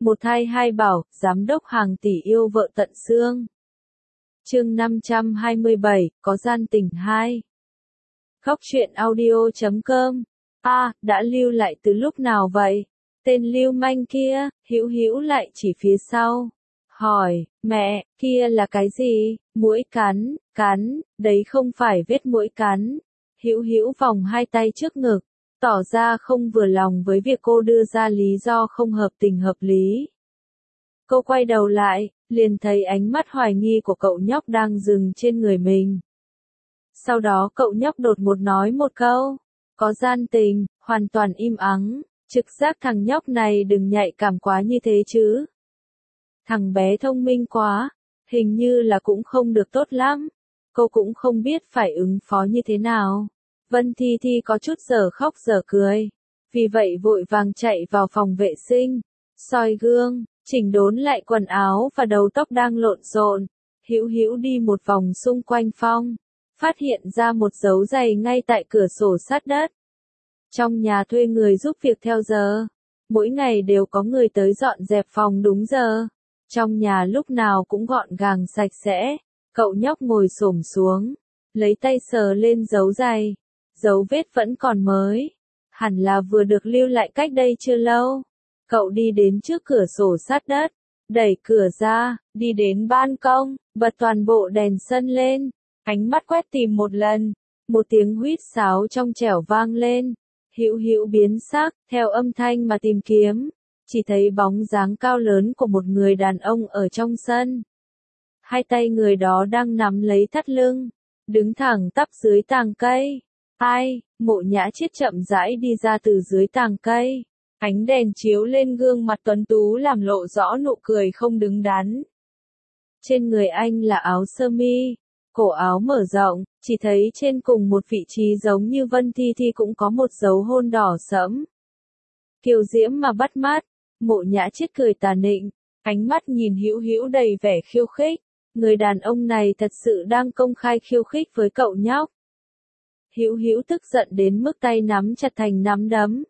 Một thai hai bảo, giám đốc hàng tỷ yêu vợ tận xương. Chương 527, có gian tình 2. Khóc chuyện audio.com. Đã lưu lại từ lúc nào vậy? Tên lưu manh kia, Hữu Hữu lại chỉ phía sau. Hỏi, mẹ, kia là cái gì? Muỗi cắn, đấy không phải vết muỗi cắn. Hữu Hữu vòng hai tay trước ngực, tỏ ra không vừa lòng với việc cô đưa ra lý do không hợp tình hợp lý. Cô quay đầu lại, liền thấy ánh mắt hoài nghi của cậu nhóc đang dừng trên người mình. Sau đó cậu nhóc đột ngột nói một câu, có gian tình, hoàn toàn im ắng, trực giác thằng nhóc này đừng nhạy cảm quá như thế chứ. Thằng bé thông minh quá, hình như là cũng không được tốt lắm, cô cũng không biết phải ứng phó như thế nào. Vân Thi Thi có chút giờ khóc giờ cười, vì vậy vội vàng chạy vào phòng vệ sinh, soi gương, chỉnh đốn lại quần áo và đầu tóc đang lộn xộn. Hữu Hữu đi một vòng xung quanh phòng, phát hiện ra một dấu giày ngay tại cửa sổ sát đất. Trong nhà thuê người giúp việc theo giờ, mỗi ngày đều có người tới dọn dẹp phòng đúng giờ. Trong nhà lúc nào cũng gọn gàng sạch sẽ. Cậu nhóc ngồi xổm xuống, lấy tay sờ lên dấu giày. Dấu vết vẫn còn mới, hẳn là vừa được lưu lại cách đây chưa lâu. Cậu đi đến trước cửa sổ sát đất, đẩy cửa ra, đi đến ban công, bật toàn bộ đèn sân lên, ánh mắt quét tìm một lần, một tiếng huýt sáo trong trẻo vang lên. Hữu Hữu biến sắc, theo âm thanh mà tìm kiếm, chỉ thấy bóng dáng cao lớn của một người đàn ông ở trong sân. Hai tay người đó đang nắm lấy thắt lưng, đứng thẳng tắp dưới tàng cây. Mộ Nhã Chiết chậm rãi đi ra từ dưới tàng cây. Ánh đèn chiếu lên gương mặt tuấn tú làm lộ rõ nụ cười không đứng đắn. Trên người anh là áo sơ mi, cổ áo mở rộng, chỉ thấy trên cùng một vị trí giống như Vân Thi Thi cũng có một dấu hôn đỏ sẫm. Kiều diễm mà bắt mắt, Mộ Nhã Chiết cười tà nịnh, ánh mắt nhìn Hữu Hữu đầy vẻ khiêu khích. Người đàn ông này thật sự đang công khai khiêu khích với cậu nhóc. Hữu Hữu tức giận đến mức tay nắm chặt thành nắm đấm.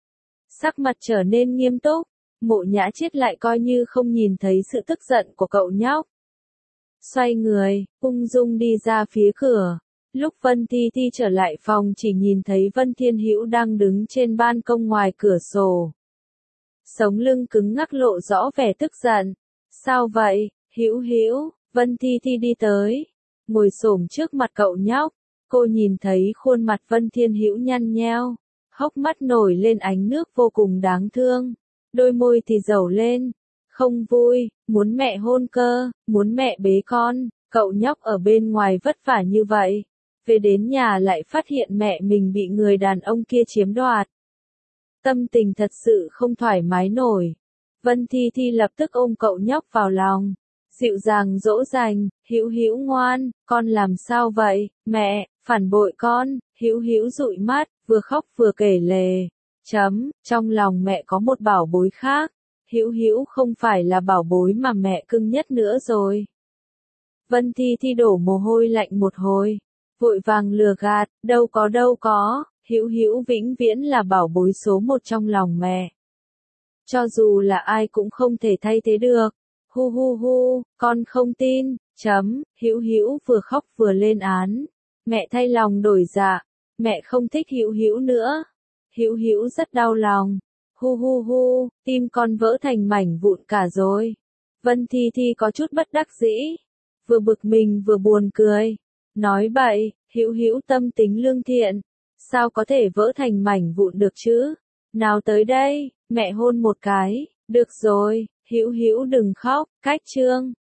Sắc mặt trở nên nghiêm túc, Mộ Nhã Chiết lại coi như không nhìn thấy sự tức giận của cậu nhóc. Xoay người, ung dung đi ra phía cửa. Lúc Vân Thi Thi trở lại phòng chỉ nhìn thấy Vân Thiên Hữu đang đứng trên ban công ngoài cửa sổ. Sống lưng cứng ngắc lộ rõ vẻ tức giận. Sao vậy, Hữu Hữu? Vân Thi Thi đi tới, ngồi xổm trước mặt cậu nhóc. Cô nhìn thấy khuôn mặt Vân Thiên Hữu nhăn nheo, hốc mắt nổi lên ánh nước vô cùng đáng thương, đôi môi thì dẩu lên, không vui, muốn mẹ hôn cơ, muốn mẹ bế con. Cậu nhóc ở bên ngoài vất vả như vậy, về đến nhà lại phát hiện mẹ mình bị người đàn ông kia chiếm đoạt. Tâm tình thật sự không thoải mái nổi. Vân Thi Thi lập tức ôm cậu nhóc vào lòng, dịu dàng dỗ dành, Hữu Hữu ngoan, con làm sao vậy, mẹ, phản bội con. Hữu Hữu dụi mắt, vừa khóc vừa kể lể. Trong lòng mẹ có một bảo bối khác, Hữu Hữu không phải là bảo bối mà mẹ cưng nhất nữa rồi. Vân Thi Thi đổ mồ hôi lạnh một hồi, vội vàng lừa gạt, đâu có, Hữu Hữu vĩnh viễn là bảo bối số một trong lòng mẹ. Cho dù là ai cũng không thể thay thế được. Hu, con không tin. Hữu Hữu vừa khóc vừa lên án. Mẹ thay lòng đổi dạ, mẹ không thích Hữu Hữu nữa. Hữu Hữu rất đau lòng. Hu, tim con vỡ thành mảnh vụn cả rồi. Vân Thi Thi có chút bất đắc dĩ, vừa bực mình vừa buồn cười. Nói bậy, Hữu Hữu tâm tính lương thiện, sao có thể vỡ thành mảnh vụn được chứ? Nào tới đây, mẹ hôn một cái. Được rồi, Hữu Hữu đừng khóc. Cách chương